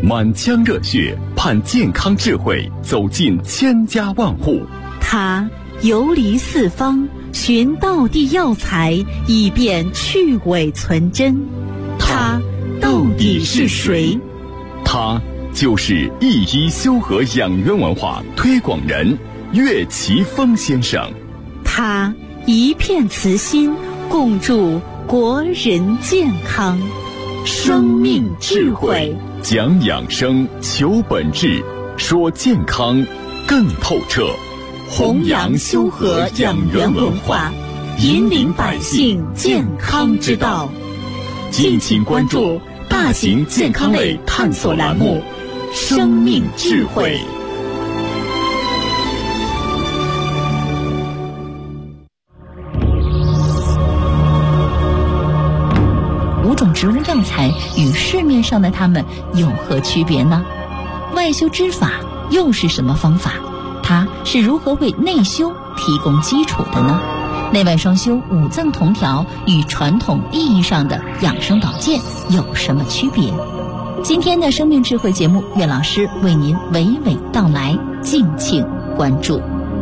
满腔热血盼健康智慧走进千家万户。 他游离四方，寻道地药材，以便去伪存真。他到底是谁？ 他就是一医修和养元文化推广人岳奇峰先生。 他一片慈心，共筑国人健康。生命智慧， 讲养生，求本质，说健康更透彻。 弘扬修和养元文化，引领百姓健康之道。 敬请关注大型健康类探索栏目《生命智慧》。 5种植物药材与市面上的它们有何区别呢？外修之法又是什么方法？它是如何为内修提供基础的呢？内外双修5脏同调与传统意义上的养生保健有什么区别？今天的生命智慧节目，岳老师为您娓娓道来，敬请关注。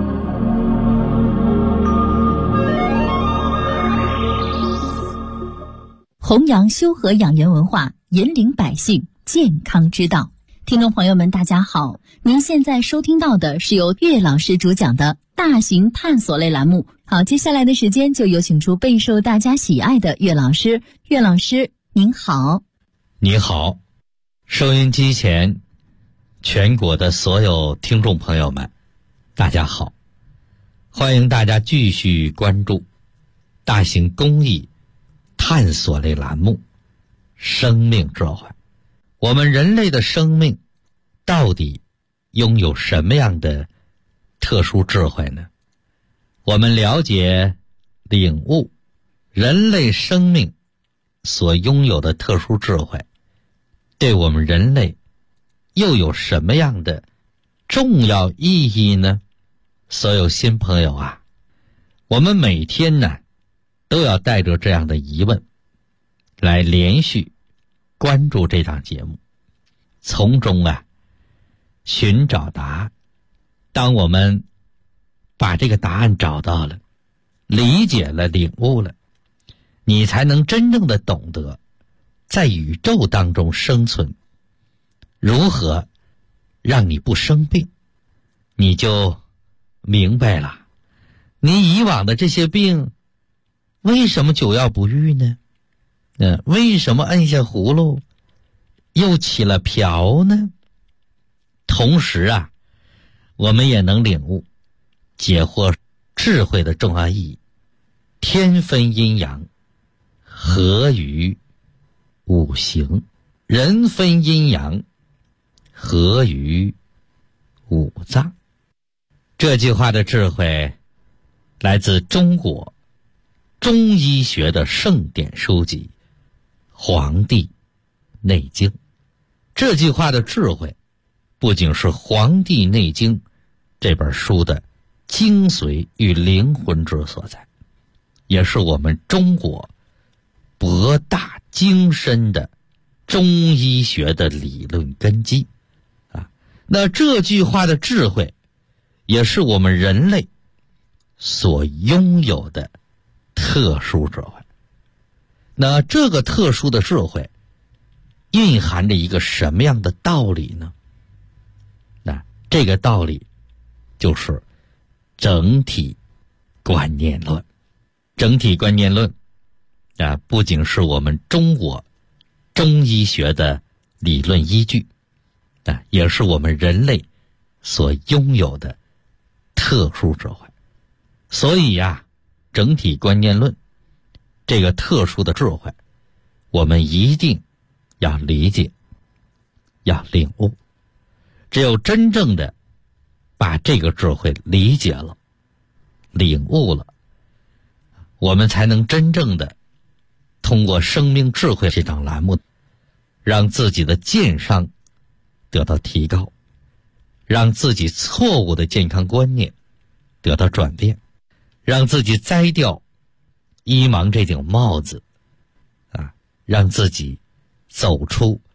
弘扬修和养元文化，引领百姓健康之道。听众朋友们大家好，您现在收听到的是由岳老师主讲的大型探索类栏目。好，接下来的时间就有请出备受大家喜爱的岳老师。岳老师您好。 你好，收音机前全国的所有听众朋友们大家好，欢迎大家继续关注大型公益探索类栏目生命智慧。我们人类的生命到底拥有什么样的特殊智慧呢？我们了解领悟人类生命所拥有的特殊智慧，对我们人类又有什么样的重要意义呢？所有新朋友啊，我们每天呢都要带着这样的疑问来连续关注这档节目，从中寻找答案。当我们把这个答案找到了，理解了，领悟了，你才能真正的懂得在宇宙当中生存，如何让你不生病，你就明白了你以往的这些病为什么久药不愈呢？为什么按下葫芦又起了瓢呢？同时我们也能领悟解惑智慧的重要意义。天分阴阳，合于五行；人分阴阳，合于五脏。这句话的智慧来自中国中医学的圣典书籍《黄帝内经》。这句话的智慧不仅是《黄帝内经》这本书的精髓与灵魂之所在，也是我们中国博大精深的中医学的理论根基那这句话的智慧也是我们人类所拥有的特殊智慧。那这个特殊的智慧蕴含着一个什么样的道理呢？那这个道理就是整体观念论。整体观念论不仅是我们中国中医学的理论依据也是我们人类所拥有的特殊智慧。所以整体观念论这个特殊的智慧，我们一定要理解，要领悟。只有真正的把这个智慧理解了，领悟了，我们才能真正的通过生命智慧这档栏目，让自己的健商得到提高，让自己错误的健康观念得到转变，让自己摘掉医盲这顶帽子让自己走出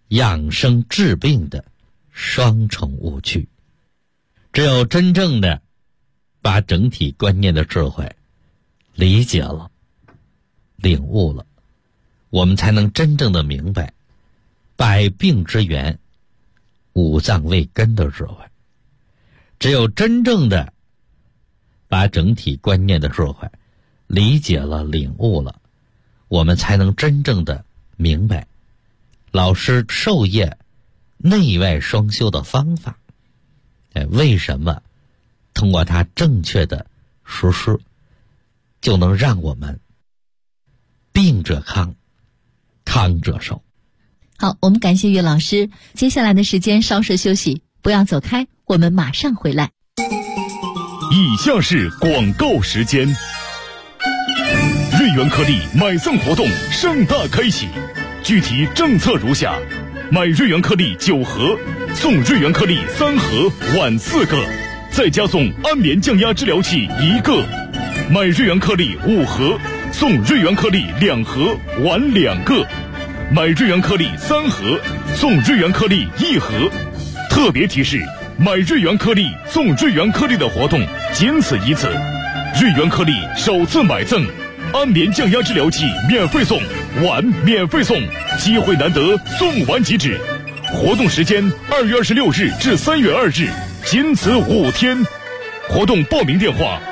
养生治病的双重误区。只有真正的把整体观念的智慧理解了、领悟了，我们才能真正的明白百病之源、五脏为根的智慧。只有真正的把整体观念的智慧理解了、领悟了，我们才能真正的明白老师授业内外双修的方法。为什么通过它正确的实施，就能让我们病者康，康者寿。 好，我们感谢岳老师。接下来的时间稍事休息，不要走开，我们马上回来。 以下是广告时间。瑞元颗粒买赠活动盛大开启，具体政策如下：买瑞元颗粒9盒，送瑞元颗粒3盒，碗4个，再加送安眠降压治疗器1个；买瑞元颗粒5盒，送瑞元颗粒2盒，碗2个；买瑞元颗粒3盒，送瑞元颗粒1盒。特别提示：买瑞元颗粒送瑞元颗粒的活动仅此一次，瑞元颗粒首次买赠安眠降压治疗器免费送，碗免费送，机会难得，送完即止。活动时间2月26日至3月2日，仅此5天。活动报名电话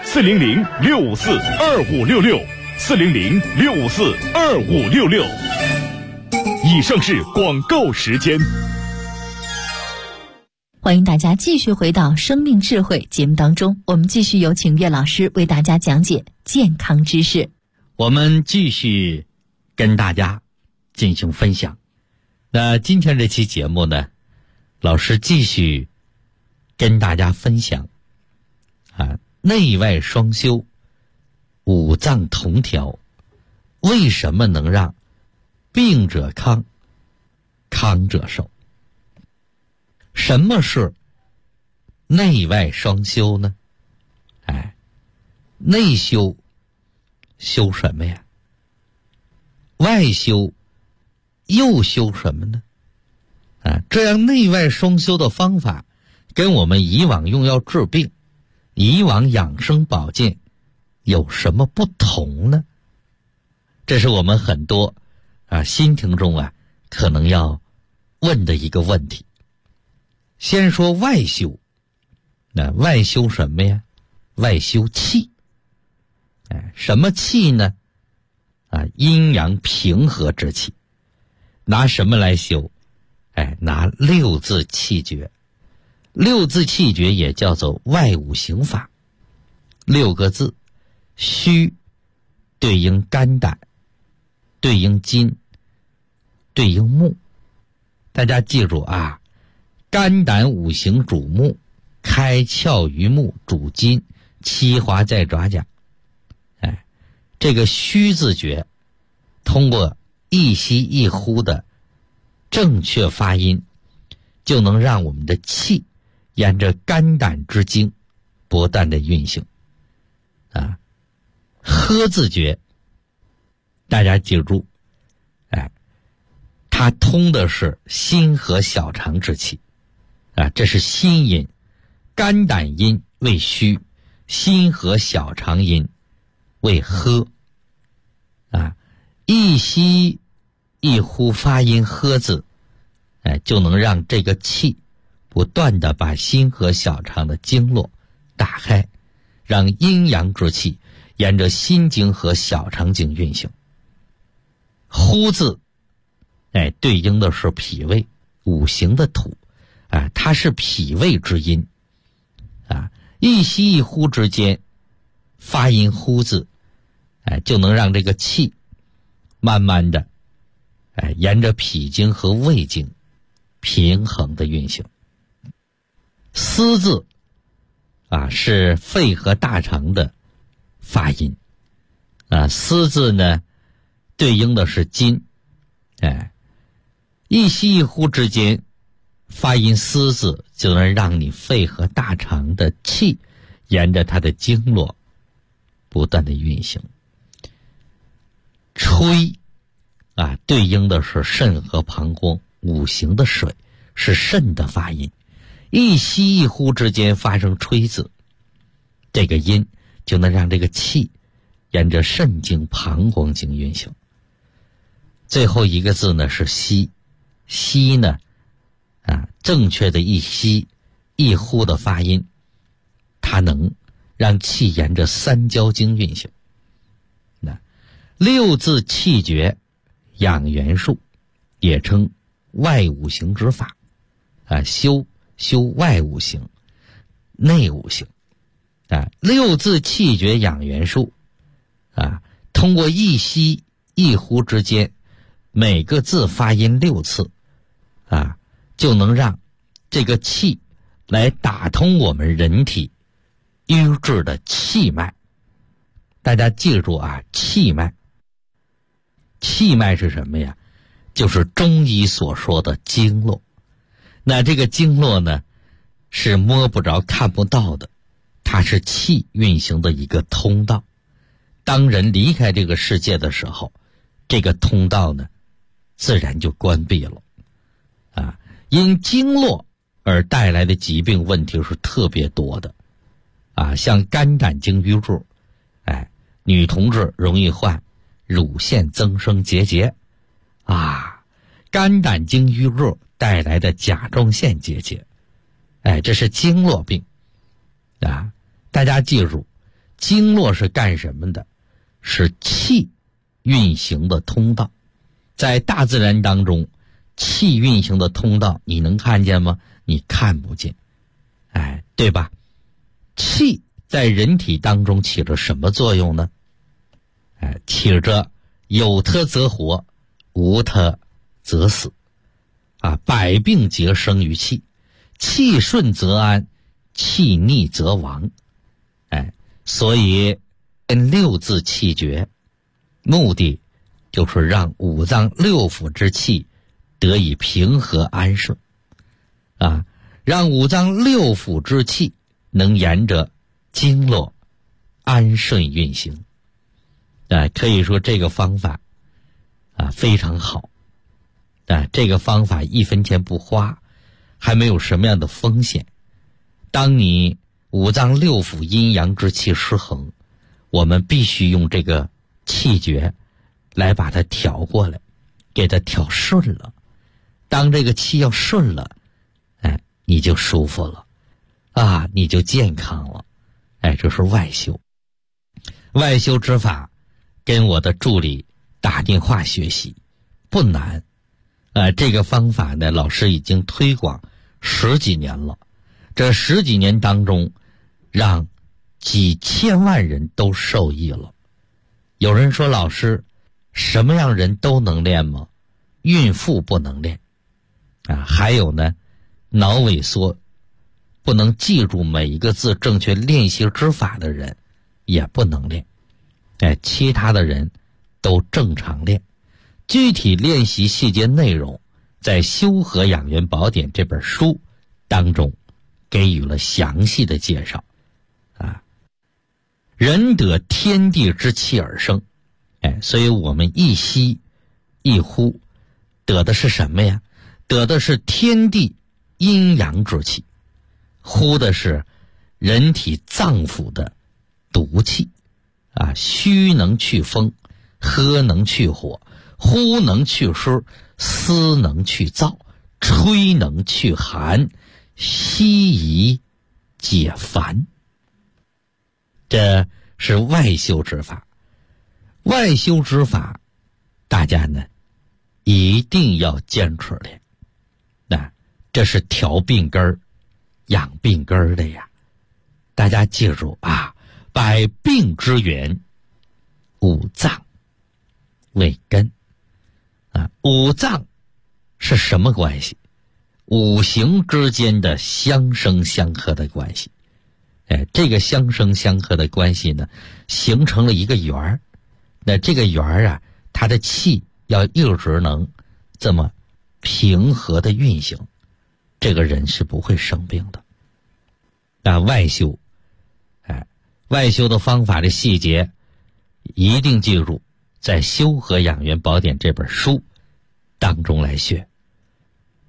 400-654-2566，400-654-2566。以上是广告时间。 欢迎大家继续回到生命智慧节目当中，我们继续有请岳老师为大家讲解健康知识。 我们继续跟大家进行分享。那今天这期节目呢，老师继续跟大家分享内外双修、五脏同调，为什么能让病者康，康者寿？什么是内外双修呢？内修修什么呀？外修又修什么呢？这样内外双修的方法跟我们以往用药治病、以往养生保健有什么不同呢？这是我们很多新听众可能要问的一个问题。先说外修，那外修什么呀？外修气。什么气呢？阴阳平和之气。拿什么来修？拿六字气诀。六字气诀也叫做外五行法。6个字：虚对应肝胆，对应筋，对应木。大家记住肝胆五行主木，开窍于目，主筋，七华在爪甲。这个虚字诀通过一吸一呼的正确发音，就能让我们的气沿着肝胆之经不断的运行。喝字诀大家记住，它通的是心和小肠之气。这是心阴，肝胆阴为虚，心和小肠阴为喝。一吸一呼发音喝字，就能让这个气不断的把心和小肠的经络打开，让阴阳之气沿着心经和小肠经运行。呼字对应的是脾胃，五行的土，它是脾胃之阴。一吸一呼之间发音呼字，就能让这个气慢慢的沿着脾经和胃经平衡的运行。思字是肺和大肠的发音。思字呢对应的是筋。一吸一呼之间发音思字，就能让你肺和大肠的气沿着它的经络不断的运行。吹对应的是肾和膀胱。 五行的水，是肾的发音，一吸一呼之间发生吹字，这个音就能让这个气沿着肾经、膀胱经运行。最后一个字呢是吸，吸呢正确的一吸一呼的发音，它能让气沿着三焦经运行。六字气诀养元术，也称外五行之法修外五行内五行六字气诀养元术通过一吸一呼之间每个字发音6次就能让这个气来打通我们人体瘀滞的气脉。大家记住气脉，气脉是什么呀？就是中医所说的经络。那这个经络呢，是摸不着看不到的，它是气运行的一个通道。当人离开这个世界的时候，这个通道呢自然就关闭了因经络而带来的疾病问题是特别多的像肝胆经瘀滞，女同志容易患乳腺增生结节肝胆经瘀滞带来的甲状腺结节，这是经络病大家记住，经络是干什么的？是气运行的通道。在大自然当中，气运行的通道你能看见吗？你看不见对吧？气在人体当中起着什么作用呢？起着有它则活，无它则死百病皆生于气，气顺则安，气逆则亡所以六字气诀目的就是让五脏六腑之气得以平和安顺让五脏六腑之气能沿着经络安顺运行可以说这个方法非常好这个方法1分钱不花，还没有什么样的风险。当你五脏六腑阴阳之气失衡，我们必须用这个气诀来把它调过来，给它调顺了。当这个气要顺了你就舒服了你就健康了这是外修。外修之法跟我的助理打电话学习不难这个方法呢，老师已经推广10几年了。这10几年当中，让几千万人都受益了。有人说，老师，什么样人都能练吗？孕妇不能练还有呢，脑萎缩不能记住每一个字正确练习之法的人也不能练其他的人都正常练。具体练习细节内容在《修和养元宝典》这本书当中给予了详细的介绍人得天地之气而生所以我们一吸一呼得的是什么呀？得的是天地阴阳之气，呼的是人体脏腑的毒气虚能去风，喝能去火，呼能去湿，思能去燥，吹能去寒，息宜解烦。这是外修之法。外修之法大家呢一定要坚持练这是调病根儿养病根儿的呀。大家记住百病之源五脏为根五脏是什么关系？五行之间的相生相克的关系这个相生相克的关系呢，形成了一个圆儿。那这个圆儿它的气要一直能这么平和的运行，这个人是不会生病的外修外修的方法的细节一定记住，在《修和养元宝典》这本书当中来学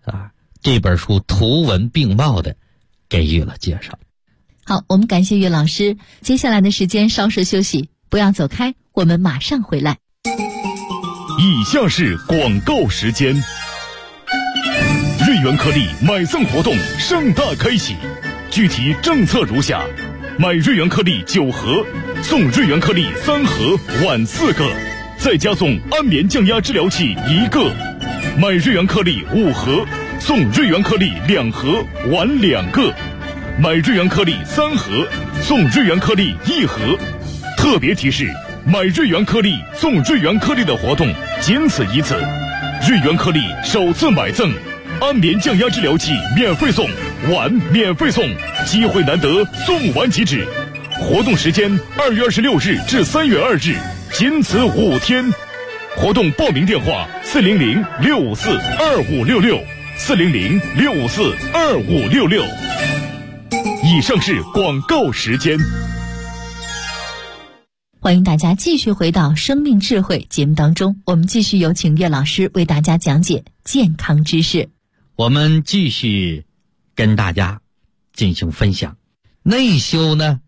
这本书图文并茂的给予了介绍。 好，我们感谢岳老师。接下来的时间稍事休息，不要走开，我们马上回来。 以下是广告时间。瑞元颗粒买赠活动盛大开启，具体政策如下：买瑞元颗粒9盒，送瑞元颗粒3盒碗4个，再加送安眠降压治疗器1个；买瑞元颗粒5盒，送瑞元颗粒2盒碗2个；买瑞元颗粒3盒，送瑞元颗粒1盒。特别提示：买瑞元颗粒送瑞元颗粒的活动仅此一次，瑞元颗粒首次买赠安眠降压治疗器免费送，碗免费送，机会难得，送完即止。活动时间2月26日至3月2日，仅此5天。活动报名电话400-654-2566，400-654-2566。以上是广告时间。 欢迎大家继续回到生命智慧节目当中，我们继续有请岳老师为大家讲解健康知识。 我们继续跟大家进行分享。内修呢，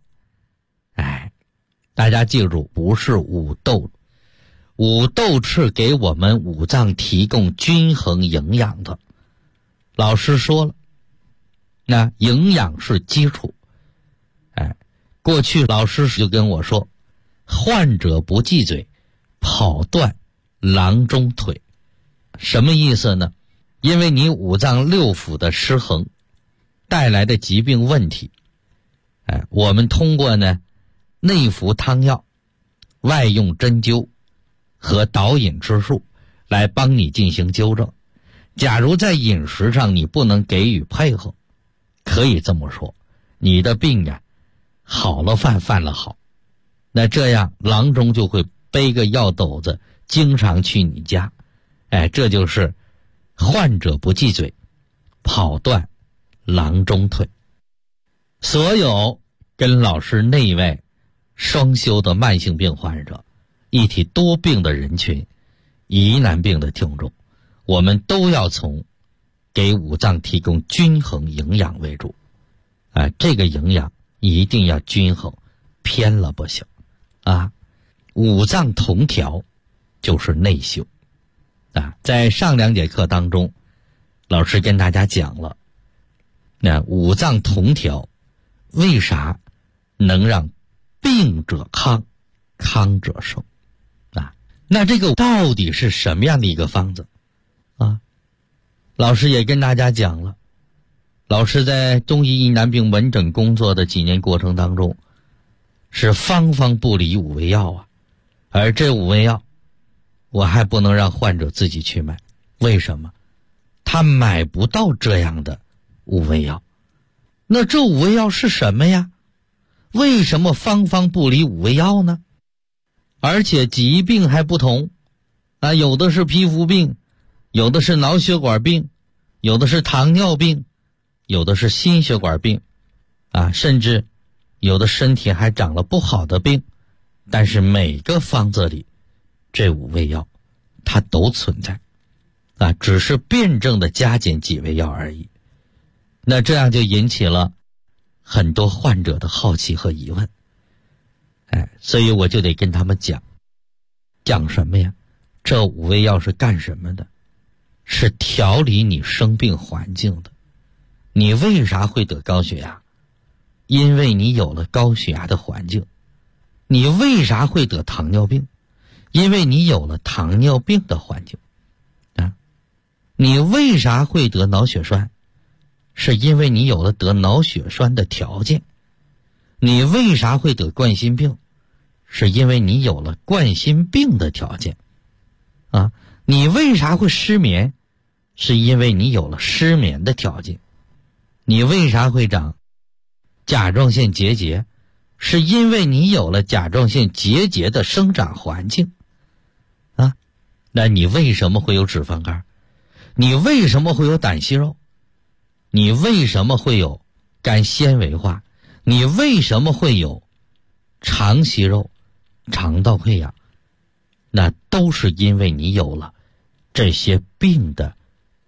大家记住，不是五斗，五斗是给我们五脏提供均衡营养的。老师说了，那营养是基础。过去老师就跟我说，患者不忌嘴，跑断郎中腿。什么意思呢？因为你五脏六腑的失衡带来的疾病问题，我们通过呢内服汤药、外用针灸和导引之术来帮你进行纠正。假如在饮食上你不能给予配合，可以这么说，你的病好了犯了好，那这样郎中就会背个药斗子经常去你家。这就是患者不忌嘴，跑断郎中腿。所有跟老师内外双修的慢性病患者、一体多病的人群、疑难病的听众，我们都要从给五脏提供均衡营养为主。这个营养一定要均衡，偏了不行。五脏同调就是内修。在上2节课当中，老师跟大家讲了，那五脏同调为啥能让病者康，康者寿？那这个到底是什么样的一个方子？老师也跟大家讲了，老师在中医疑难病门诊工作的几年过程当中，是方方不离五味药而这五味药我还不能让患者自己去买。为什么？他买不到这样的五味药。那这五味药是什么呀？为什么方方不离五味药呢？而且疾病还不同有的是皮肤病，有的是脑血管病，有的是糖尿病，有的是心血管病甚至有的身体还长了不好的病。但是每个方子里这五味药它都存在只是辩证的加减几味药而已。那这样就引起了很多患者的好奇和疑问。所以我就得跟他们讲什么呀？这五味药是干什么的？是调理你生病环境的。你为啥会得高血压？因为你有了高血压的环境。你为啥会得糖尿病？因为你有了糖尿病的环境你为啥会得脑血栓？是因为你有了得脑血栓的条件。你为啥会得冠心病？是因为你有了冠心病的条件你为啥会失眠？是因为你有了失眠的条件。你为啥会长甲状腺结节？是因为你有了甲状腺结节的生长环境那你为什么会有脂肪肝？你为什么会有胆息肉？你为什么会有肝纤维化？你为什么会有肠息肉、肠道溃疡？那都是因为你有了这些病的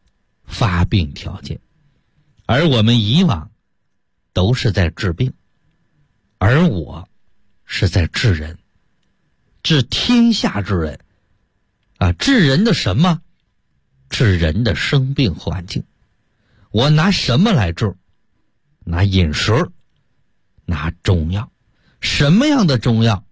发病条件。而我们以往都是在治病，而我是在治人，治天下之人治人的什么？治人的生病环境。我拿什么来治？拿饮食，拿中药。什么样的中药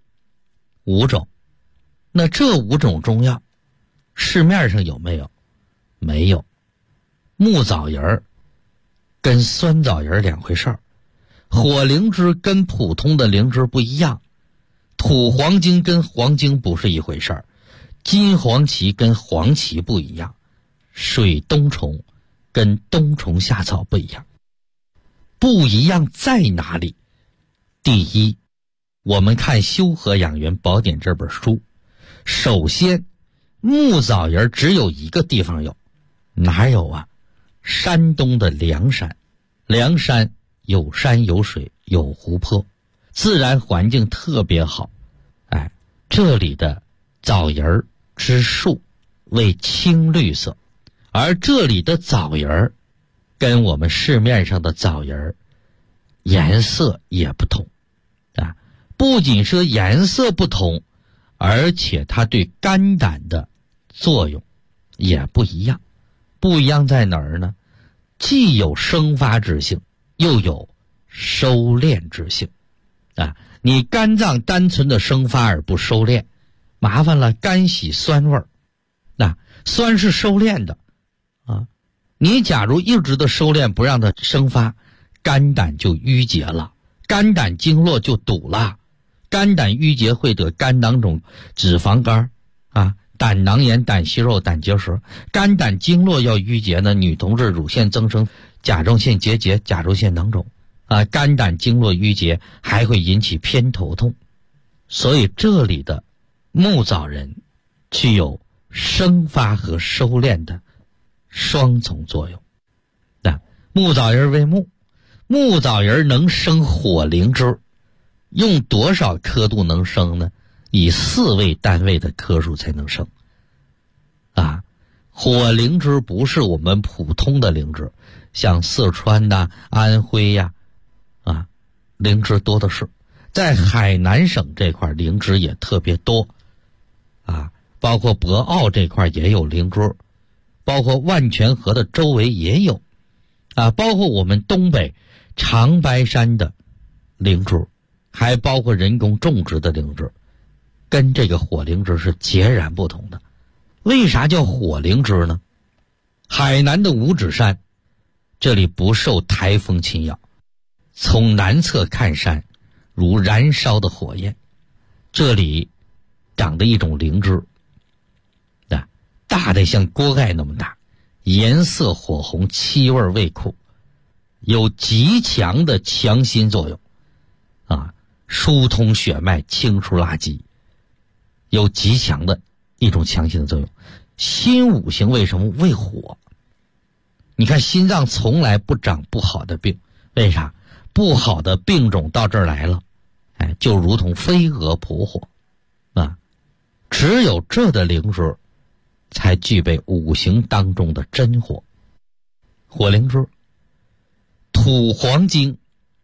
？5种。那这5种中药市面上有没有？没有。木枣仁跟酸枣仁两回事儿，火灵芝跟普通的灵芝不一样，土黄精跟黄精不是一回事儿，金黄芪跟黄芪不一样，水冬虫跟冬虫夏草不一样。不一样在哪里？第一，我们看《修和养元宝典》这本书，首先木枣仁只有一个地方有，哪有啊？山东的凉山。凉山有山有水有湖泊，自然环境特别好。这里的枣仁之树为青绿色，而这里的枣仁跟我们市面上的枣仁颜色也不同不仅是颜色不同，而且它对肝胆的作用也不一样。不一样在哪儿呢？既有生发之性，又有收敛之性你肝脏单纯的生发而不收敛，麻烦了，肝喜酸味儿酸是收敛的你假如一直的收敛不让它生发，肝胆就淤结了，肝胆经络就堵了，肝胆淤结会得肝囊肿、脂肪肝胆囊炎、胆息肉、胆结石。肝胆经络要淤结呢，女同志乳腺增生、甲状腺结节、甲状腺囊肿肝胆经络淤结还会引起偏头痛。所以这里的木枣仁具有生发和收敛的双重作用木枣仁为木，木枣仁能生火灵芝，用多少刻度能生呢？以4位单位的颗数才能生火灵芝不是我们普通的灵芝，像四川安徽灵芝多的是。在海南省这块灵芝也特别多包括博鳌这块也有灵芝，包括万泉河的周围也有包括我们东北长白山的灵芝，还包括人工种植的灵芝，跟这个火灵芝是截然不同的。为啥叫火灵芝呢？海南的五指山这里不受台风侵扰，从南侧看山如燃烧的火焰，这里长的一种灵芝大的像锅盖那么大，颜色火红，气味味苦，有极强的强心作用疏通血脉，清除垃圾，有极强的一种强心的作用。心五行为什么为火？你看心脏从来不长不好的病，为啥？不好的病种到这儿来了就如同飞蛾扑火只有这的灵芝才具备五行当中的真火。火灵芝土黄精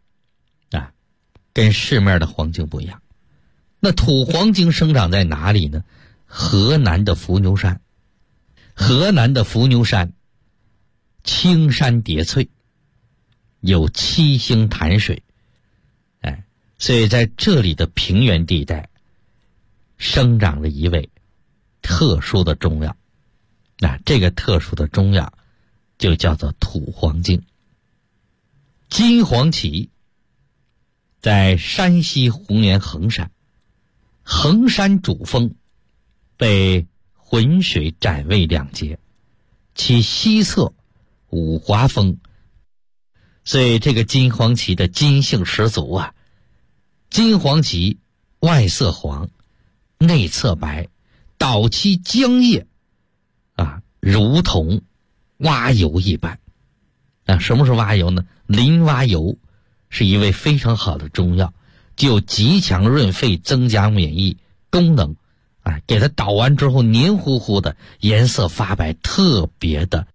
跟市面的黄精不一样。那土黄精生长在哪里呢？河南的伏牛山。河南的伏牛山青山叠翠，有7星潭水所以在这里的平原地带生长了一味特殊的中药这个特殊的中药就叫做土黄精。金黄芪在山西红岩衡山，衡山主峰被浑水斩为2截，其西侧五华峰，所以这个金黄芪的金性十足金黄芪外色黄，内侧白，捣其浆液如同蛙油一般什么是蛙油呢？林蛙油是一味非常好的中药，具有极强润肺、增加免疫功能给它捣完之后黏糊糊的，颜色发白，特别的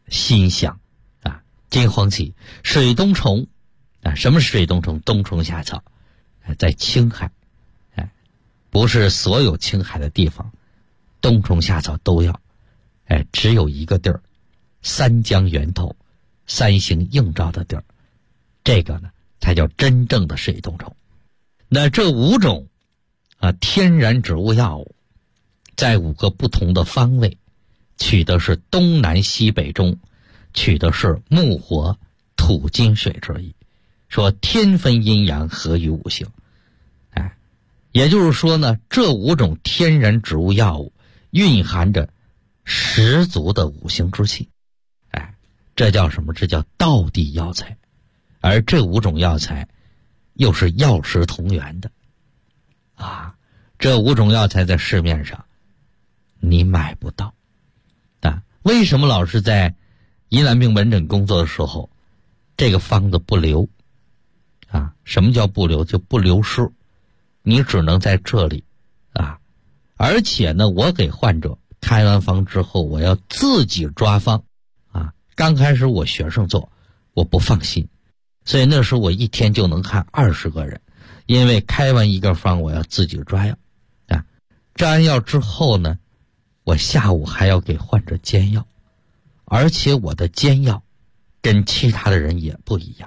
心想啊，金黄芪水冬虫啊，什么是水冬虫？冬虫夏草，在青海，不是所有青海的地方冬虫夏草都要，只有一个地儿，三江源头三星映照的地儿，这个呢才叫真正的水冬虫。那这5种天然植物药物，在5个不同的方位，取的是东南西北中，取的是木火土金水之意，说天分阴阳，合于五行。也就是说呢，这5种天然植物药物蕴含着十足的五行之气，这叫什么？这叫道地药材。而这5种药材又是药食同源的这5种药材在市面上你买不到为什么老师在疑难病门诊工作的时候，这个方子不留什么叫不留？就不流失，你只能在这里而且呢，我给患者开完方之后，我要自己抓方刚开始我学生做，我不放心，所以那时候我一天就能看20个人，因为开完一个方我要自己抓药抓完药之后呢，我下午还要给患者煎药，而且我的煎药跟其他的人也不一样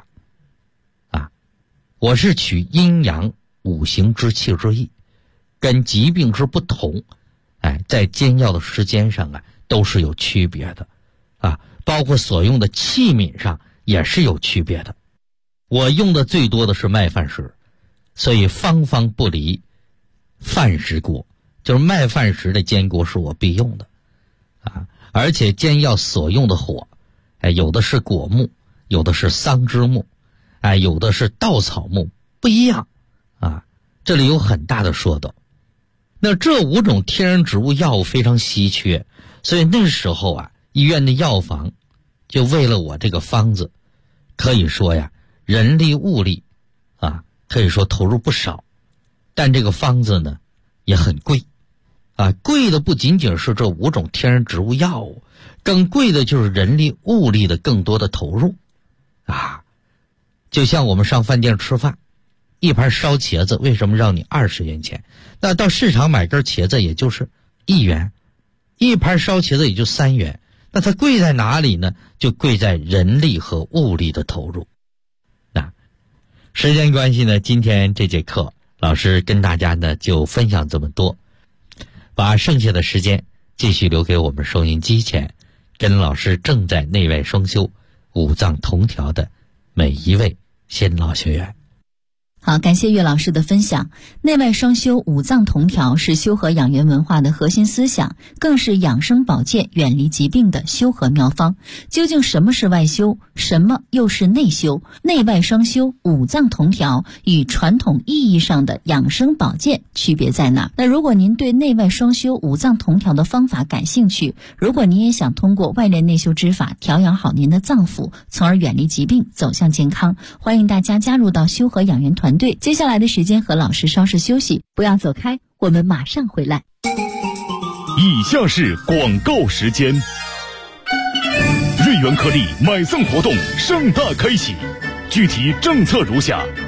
我是取阴阳五行之气之意，跟疾病之不同在煎药的时间上都是有区别的包括所用的器皿上也是有区别的。我用的最多的是麦饭石，所以方方不离饭石锅，就是麦饭石的煎锅是我必用的而且煎药所用的火有的是果木，有的是桑枝木有的是稻草木，不一样这里有很大的说道。那这5种天然植物药物非常稀缺，所以那时候医院的药房就为了我这个方子，可以说人力物力可以说投入不少，但这个方子呢也很贵贵的不仅仅是这5种天然植物药物，更贵的就是人力物力的更多的投入就像我们上饭店吃饭，一盘烧茄子为什么让你20元钱？那到市场买根茄子也就是1元，一盘烧茄子也就3元，那它贵在哪里呢？就贵在人力和物力的投入。时间关系呢，今天这节课老师跟大家呢就分享这么多，把剩下的时间继续留给我们收音机前跟老师正在内外双修5脏同调的每一位新老学员。 好，感谢岳老师的分享。内外双修5脏同调是修和养元文化的核心思想，更是养生保健远离疾病的修和妙方。究竟什么是外修，什么又是内修？内外双修5脏同调与传统意义上的养生保健区别在哪？那如果您对内外双修5脏同调的方法感兴趣，如果您也想通过外练内修之法调养好您的脏腑，从而远离疾病走向健康，欢迎大家加入到修和养元团队。接下来的时间和老师稍事休息，不要走开，我们马上回来。 以下是广告时间。瑞元颗粒买赠活动盛大开启，具体政策如下：